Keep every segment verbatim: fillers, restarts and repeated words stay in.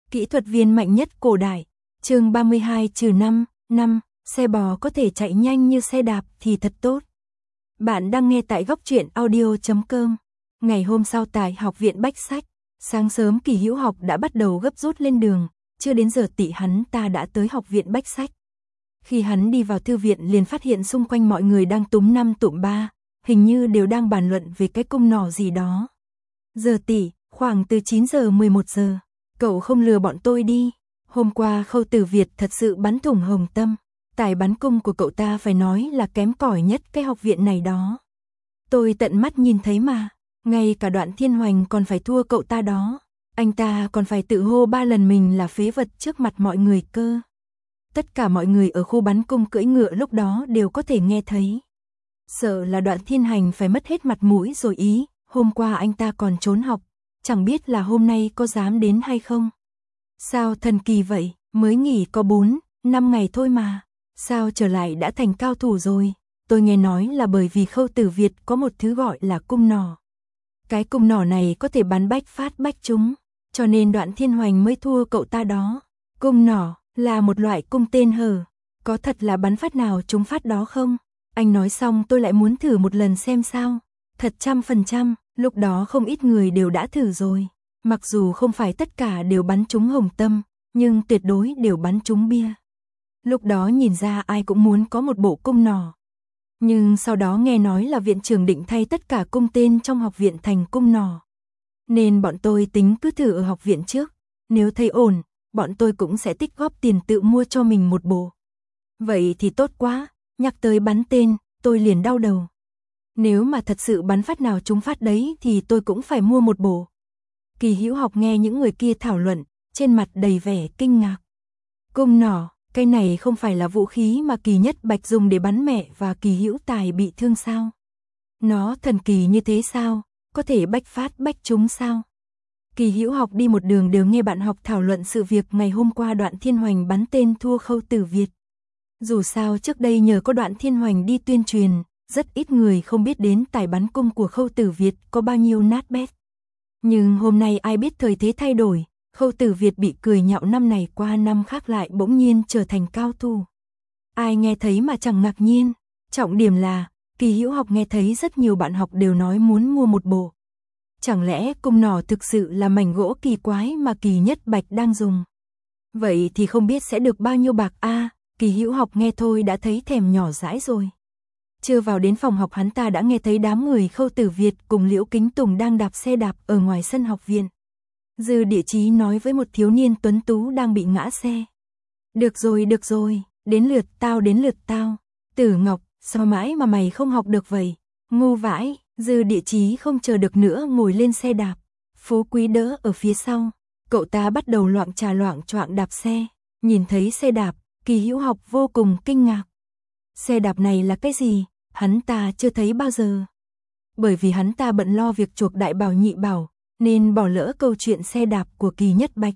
Kỹ thuật viên mạnh nhất cổ đại. Chương ba mươi hai trừ năm, năm, xe bò có thể chạy nhanh như xe đạp thì thật tốt. Bạn đang nghe tại góc truyện audio chấm com. Ngày hôm sau tại học viện Bách Sách, sáng sớm Kỳ Hữu Học đã bắt đầu gấp rút lên đường, chưa đến giờ tị hắn ta đã tới học viện Bách Sách. Khi hắn đi vào thư viện liền phát hiện xung quanh mọi người đang túm năm tụm ba, hình như đều đang bàn luận về cái cung nỏ gì đó. Giờ tị, khoảng từ chín giờ mười một giờ, cậu không lừa bọn tôi đi. Hôm qua Khâu Tử Việt thật sự bắn thủng Hồng Tâm, tài bắn cung của cậu ta phải nói là kém cỏi nhất cái học viện này đó. Tôi tận mắt nhìn thấy mà, ngay cả Đoạn Thiên Hoành còn phải thua cậu ta đó. Anh ta còn phải tự hô ba lần mình là phế vật trước mặt mọi người cơ. Tất cả mọi người ở khu bắn cung cưỡi ngựa lúc đó đều có thể nghe thấy. Sợ là Đoạn Thiên Hành phải mất hết mặt mũi rồi ý, hôm qua anh ta còn trốn học, chẳng biết là hôm nay có dám đến hay không. Sao thần kỳ vậy, mới nghỉ có bốn, năm ngày thôi mà, sao trở lại đã thành cao thủ rồi. Tôi nghe nói là bởi vì Khâu Tử Việt có một thứ gọi là cung nỏ. Cái cung nỏ này có thể bắn bách phát bách trúng, cho nên Đoạn Thiên Hoành mới thua cậu ta đó. Cung nỏ là một loại cung tên hở, có thật là bắn phát nào trúng phát đó không? Anh nói xong tôi lại muốn thử một lần xem sao. Thật trăm phần trăm, lúc đó không ít người đều đã thử rồi. Mặc dù không phải tất cả đều bắn trúng Hồng Tâm, nhưng tuyệt đối đều bắn trúng bia. Lúc đó nhìn ra ai cũng muốn có một bộ cung nỏ. Nhưng sau đó nghe nói là viện trưởng định thay tất cả cung tên trong học viện thành cung nỏ. Nên bọn tôi tính cứ thử ở học viện trước. Nếu thấy ổn, bọn tôi cũng sẽ tích góp tiền tự mua cho mình một bộ. Vậy thì tốt quá, nhắc tới bắn tên, tôi liền đau đầu. Nếu mà thật sự bắn phát nào trúng phát đấy thì tôi cũng phải mua một bộ. Kỳ Hữu Học nghe những người kia thảo luận, trên mặt đầy vẻ kinh ngạc. Cung nỏ, cái này không phải là vũ khí mà Kỳ Nhất Bạch dùng để bắn mẹ và Kỳ Hữu Tài bị thương sao? Nó thần kỳ như thế sao? Có thể bách phát bách trúng sao? Kỳ Hữu Học đi một đường đều nghe bạn học thảo luận sự việc ngày hôm qua Đoạn Thiên Hoành bắn tên thua Khâu Tử Việt. Dù sao trước đây nhờ có Đoạn Thiên Hoành đi tuyên truyền, rất ít người không biết đến tài bắn cung của Khâu Tử Việt có bao nhiêu nát bét. Nhưng hôm nay ai biết thời thế thay đổi, Khâu Tử Việt bị cười nhạo năm này qua năm khác lại bỗng nhiên trở thành cao thủ. Ai nghe thấy mà chẳng ngạc nhiên, trọng điểm là, Kỳ Hữu Học nghe thấy rất nhiều bạn học đều nói muốn mua một bộ. Chẳng lẽ cung nỏ thực sự là mảnh gỗ kỳ quái mà Kỳ Nhất Bạch đang dùng? Vậy thì không biết sẽ được bao nhiêu bạc a? À, Kỳ Hữu Học nghe thôi đã thấy thèm nhỏ dãi rồi. Chưa vào đến phòng học hắn ta đã nghe thấy đám người Khâu Tử Việt cùng Liễu Kính Tùng đang đạp xe đạp ở ngoài sân học viện. Dư Địa Chí nói với một thiếu niên tuấn tú đang bị ngã xe. Được rồi, được rồi, đến lượt tao, đến lượt tao. Tử Ngọc, sao mãi mà mày không học được vậy? Ngu vãi, Dư Địa Chí không chờ được nữa ngồi lên xe đạp. Phú Quý đỡ ở phía sau. Cậu ta bắt đầu loạng trà loạng choạng đạp xe. Nhìn thấy xe đạp, Kỳ Hữu Học vô cùng kinh ngạc. Xe đạp này là cái gì? Hắn ta chưa thấy bao giờ. Bởi vì hắn ta bận lo việc chuộc đại bảo nhị bảo, nên bỏ lỡ câu chuyện xe đạp của Kỳ Nhất Bạch.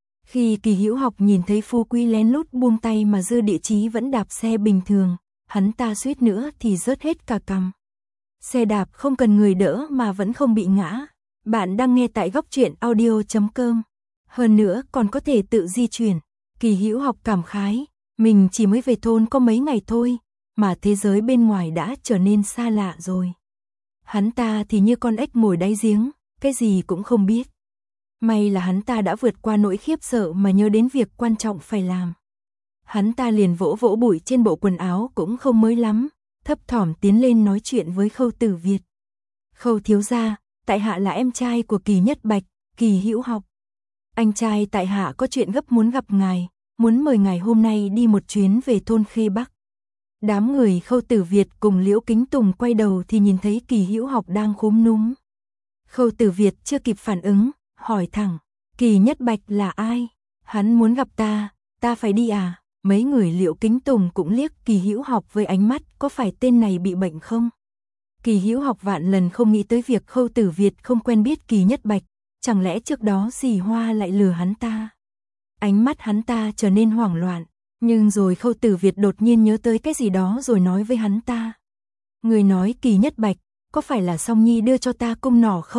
Khi Kỳ Hữu Học nhìn thấy Phú Quý lén lút buông tay mà Dư Địa Chí vẫn đạp xe bình thường, hắn ta suýt nữa thì rớt hết cả cằm. Xe đạp không cần người đỡ mà vẫn không bị ngã. Bạn đang nghe tại góc truyện audio chấm com. Hơn nữa còn có thể tự di chuyển. Kỳ Hữu Học cảm khái, mình chỉ mới về thôn có mấy ngày thôi, mà thế giới bên ngoài đã trở nên xa lạ rồi. Hắn ta thì như con ếch ngồi đáy giếng, cái gì cũng không biết. May là hắn ta đã vượt qua nỗi khiếp sợ mà nhớ đến việc quan trọng phải làm. Hắn ta liền vỗ vỗ bụi trên bộ quần áo cũng không mới lắm, thấp thỏm tiến lên nói chuyện với Khâu Tử Việt. Khâu thiếu gia, tại hạ là em trai của Kỳ Nhất Bạch, Kỳ Hữu Học. Anh trai tại hạ có chuyện gấp muốn gặp ngài, muốn mời ngài hôm nay đi một chuyến về thôn Khê Bắc. Đám người Khâu Tử Việt cùng Liễu Kính Tùng quay đầu thì nhìn thấy Kỳ Hữu Học đang khúm núm. Khâu Tử Việt chưa kịp phản ứng, hỏi thẳng, Kỳ Nhất Bạch là ai? Hắn muốn gặp ta, ta phải đi à? Mấy người Liễu Kính Tùng cũng liếc Kỳ Hữu Học với ánh mắt có phải tên này bị bệnh không? Kỳ Hữu Học vạn lần không nghĩ tới việc Khâu Tử Việt không quen biết Kỳ Nhất Bạch, chẳng lẽ trước đó Dì Hoa lại lừa hắn ta? Ánh mắt hắn ta trở nên hoảng loạn. Nhưng rồi Khâu Tử Việt đột nhiên nhớ tới cái gì đó rồi nói với hắn ta. Người nói Kỳ Nhất Bạch, có phải là Song Nhi đưa cho ta cung nỏ không?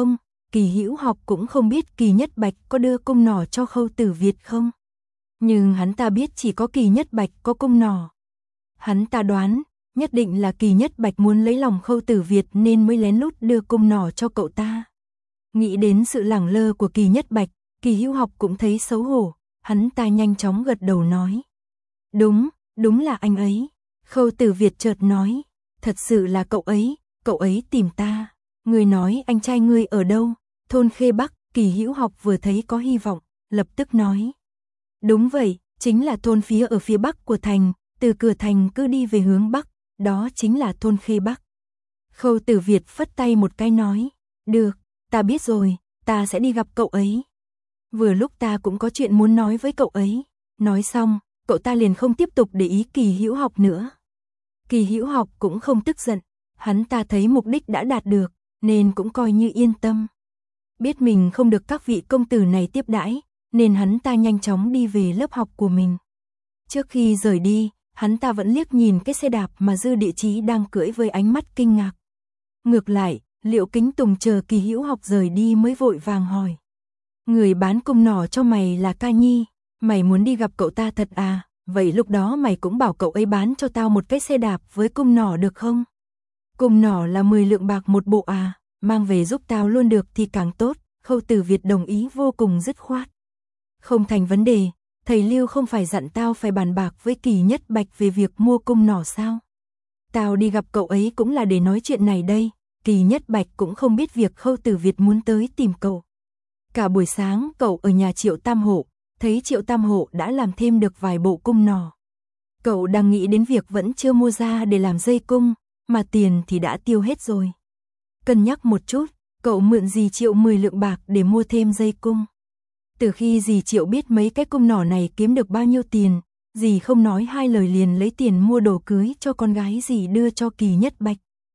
Kỳ Hữu Học cũng không biết Kỳ Nhất Bạch có đưa cung nỏ cho Khâu Tử Việt không. Nhưng hắn ta biết chỉ có Kỳ Nhất Bạch có cung nỏ. Hắn ta đoán, nhất định là Kỳ Nhất Bạch muốn lấy lòng Khâu Tử Việt nên mới lén lút đưa cung nỏ cho cậu ta. Nghĩ đến sự lẳng lơ của Kỳ Nhất Bạch, Kỳ Hữu Học cũng thấy xấu hổ, hắn ta nhanh chóng gật đầu nói. Đúng, đúng là anh ấy. Khâu Tử Việt chợt nói, thật sự là cậu ấy, cậu ấy tìm ta. Người nói anh trai ngươi ở đâu? Thôn Khê Bắc. Kỳ Hữu Học vừa thấy có hy vọng, lập tức nói. Đúng vậy, chính là thôn phía ở phía bắc của thành, từ cửa thành cứ đi về hướng bắc, đó chính là thôn Khê Bắc. Khâu Tử Việt phất tay một cái nói, được, ta biết rồi, ta sẽ đi gặp cậu ấy. Vừa lúc ta cũng có chuyện muốn nói với cậu ấy. Nói xong, cậu ta liền không tiếp tục để ý Kỳ Hữu Học nữa. Kỳ Hữu Học cũng không tức giận, hắn ta thấy mục đích đã đạt được, nên cũng coi như yên tâm. Biết mình không được các vị công tử này tiếp đãi, nên hắn ta nhanh chóng đi về lớp học của mình. Trước khi rời đi, hắn ta vẫn liếc nhìn cái xe đạp mà Dư Địa Chí đang cưỡi với ánh mắt kinh ngạc. Ngược lại, Liệu Kính Tùng chờ Kỳ Hữu Học rời đi mới vội vàng hỏi. Người bán cung nỏ cho mày là Ca Nhi, mày muốn đi gặp cậu ta thật à, vậy lúc đó mày cũng bảo cậu ấy bán cho tao một cái xe đạp với cung nỏ được không? Cung nỏ là mười lượng bạc một bộ à, mang về giúp tao luôn được thì càng tốt. Khâu Tử Việt đồng ý vô cùng dứt khoát. Không thành vấn đề, thầy Lưu không phải dặn tao phải bàn bạc với Kỳ Nhất Bạch về việc mua cung nỏ sao? Tao đi gặp cậu ấy cũng là để nói chuyện này đây. Kỳ Nhất Bạch cũng không biết việc Khâu Tử Việt muốn tới tìm cậu. Cả buổi sáng cậu ở nhà Triệu Tam Hộ, thấy Triệu Tam Hộ đã làm thêm được vài bộ cung nỏ. Cậu đang nghĩ đến việc vẫn chưa mua ra để làm dây cung, mà tiền thì đã tiêu hết rồi. Cân nhắc một chút, cậu mượn dì Triệu mười lượng bạc để mua thêm dây cung. Từ khi dì Triệu biết mấy cái cung nỏ này kiếm được bao nhiêu tiền, dì không nói hai lời liền lấy tiền mua đồ cưới cho con gái dì đưa cho Kỳ Nhất Bạch.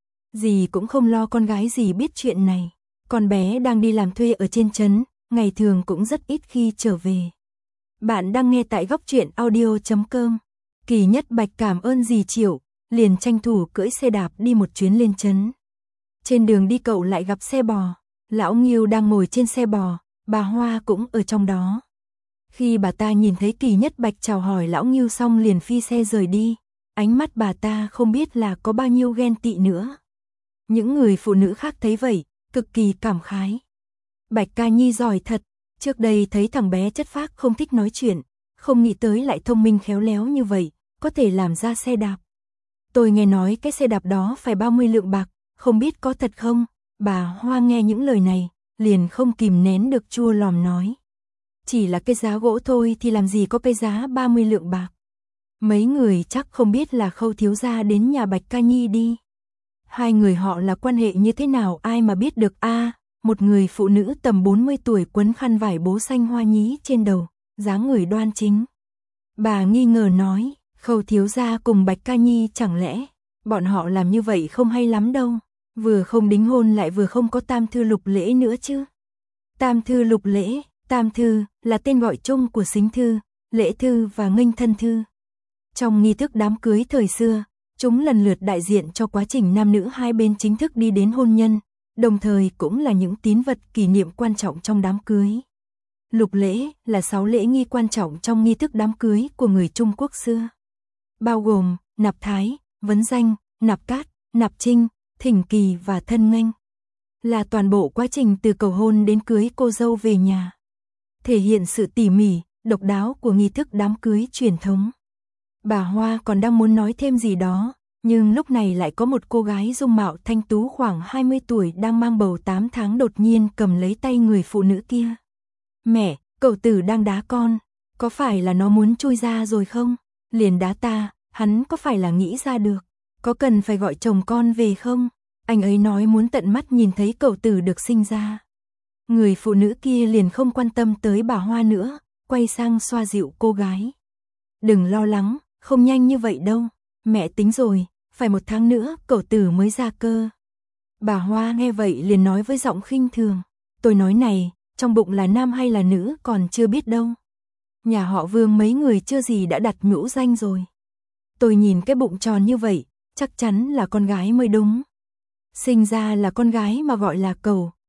Dì cũng không lo con gái dì biết chuyện này. Con bé đang đi làm thuê ở trên trấn, ngày thường cũng rất ít khi trở về. Bạn đang nghe tại góc truyện audio chấm com. Kỳ Nhất Bạch cảm ơn dì Triệu, liền tranh thủ cưỡi xe đạp đi một chuyến lên trấn. Trên đường đi cậu lại gặp xe bò, lão Nghiêu đang ngồi trên xe bò, bà Hoa cũng ở trong đó. Khi bà ta nhìn thấy Kỳ Nhất Bạch chào hỏi lão Nghiêu xong liền phi xe rời đi, ánh mắt bà ta không biết là có bao nhiêu ghen tị nữa. Những người phụ nữ khác thấy vậy, cực kỳ cảm khái. Bạch Ca Nhi giỏi thật, trước đây thấy thằng bé chất phác không thích nói chuyện, không nghĩ tới lại thông minh khéo léo như vậy, có thể làm ra xe đạp. Tôi nghe nói cái xe đạp đó phải ba mươi lượng bạc, không biết có thật không? Bà Hoa nghe những lời này, liền không kìm nén được chua lòm nói. Chỉ là cái giá gỗ thôi thì làm gì có cái giá ba mươi lượng bạc. Mấy người chắc không biết là Khâu thiếu gia đến nhà Bạch Ca Nhi đi. Hai người họ là quan hệ như thế nào ai mà biết được a? À, một người phụ nữ tầm bốn mươi tuổi quấn khăn vải bố xanh hoa nhí trên đầu, dáng người đoan chính. Bà nghi ngờ nói, Khâu thiếu gia cùng Bạch Ca Nhi chẳng lẽ bọn họ làm như vậy không hay lắm đâu, vừa không đính hôn lại vừa không có tam thư lục lễ nữa chứ. Tam thư lục lễ, tam thư là tên gọi chung của sính thư, lễ thư và nghênh thân thư. Trong nghi thức đám cưới thời xưa, chúng lần lượt đại diện cho quá trình nam nữ hai bên chính thức đi đến hôn nhân, đồng thời cũng là những tín vật kỷ niệm quan trọng trong đám cưới. Lục lễ là sáu lễ nghi quan trọng trong nghi thức đám cưới của người Trung Quốc xưa, bao gồm nạp thái, vấn danh, nạp cát, nạp trinh, thỉnh kỳ và thân nghênh. Là toàn bộ quá trình từ cầu hôn đến cưới cô dâu về nhà, thể hiện sự tỉ mỉ, độc đáo của nghi thức đám cưới truyền thống. Bà Hoa còn đang muốn nói thêm gì đó, nhưng lúc này lại có một cô gái dung mạo thanh tú khoảng hai mươi tuổi đang mang bầu tám tháng đột nhiên cầm lấy tay người phụ nữ kia. Mẹ, cậu tử đang đá con, có phải là nó muốn chui ra rồi không? Liền đá ta, hắn có phải là nghĩ ra được, có cần phải gọi chồng con về không? Anh ấy nói muốn tận mắt nhìn thấy cậu tử được sinh ra. Người phụ nữ kia liền không quan tâm tới bà Hoa nữa, quay sang xoa dịu cô gái. Đừng lo lắng, không nhanh như vậy đâu, mẹ tính rồi, phải một tháng nữa cậu tử mới ra cơ. Bà Hoa nghe vậy liền nói với giọng khinh thường, tôi nói này, trong bụng là nam hay là nữ còn chưa biết đâu. Nhà họ Vương mấy người chưa gì đã đặt nhũ danh rồi. Tôi nhìn cái bụng tròn như vậy, chắc chắn là con gái mới đúng. Sinh ra là con gái mà gọi là cầu,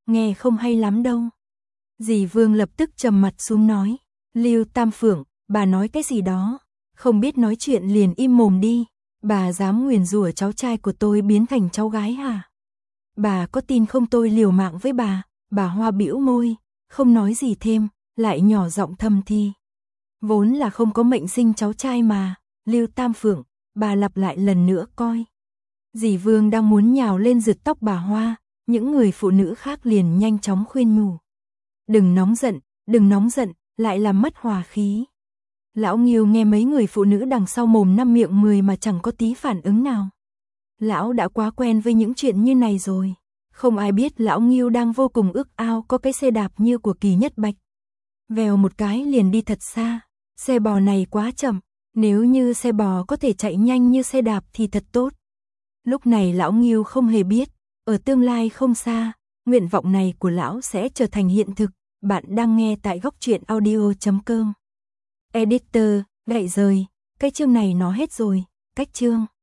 nghe không hay lắm đâu. Dì Vương lập tức trầm mặt xuống nói, Lưu Tam Phượng, bà nói cái gì đó, không biết nói chuyện liền im mồm đi, bà dám nguyền rủa cháu trai của tôi biến thành cháu gái hả? Bà có tin không tôi liều mạng với bà? Bà Hoa bĩu môi, không nói gì thêm, lại nhỏ giọng thầm thì. Vốn là không có mệnh sinh cháu trai mà, Lưu Tam Phượng, bà lặp lại lần nữa coi. Dì Vương đang muốn nhào lên giật tóc bà Hoa, những người phụ nữ khác liền nhanh chóng khuyên nhủ. Đừng nóng giận, đừng nóng giận, lại làm mất hòa khí. Lão Nghiêu nghe mấy người phụ nữ đằng sau mồm năm miệng mười mà chẳng có tí phản ứng nào. Lão đã quá quen với những chuyện như này rồi. Không ai biết lão Nghiêu đang vô cùng ước ao có cái xe đạp như của Kỳ Nhất Bạch. Vèo một cái liền đi thật xa. Xe bò này quá chậm, nếu như xe bò có thể chạy nhanh như xe đạp thì thật tốt. Lúc này lão Nghiêu không hề biết, ở tương lai không xa, nguyện vọng này của lão sẽ trở thành hiện thực. Bạn đang nghe tại góc truyện audio chấm com. Editor, gậy rời, cái chương này nó hết rồi, cách chương.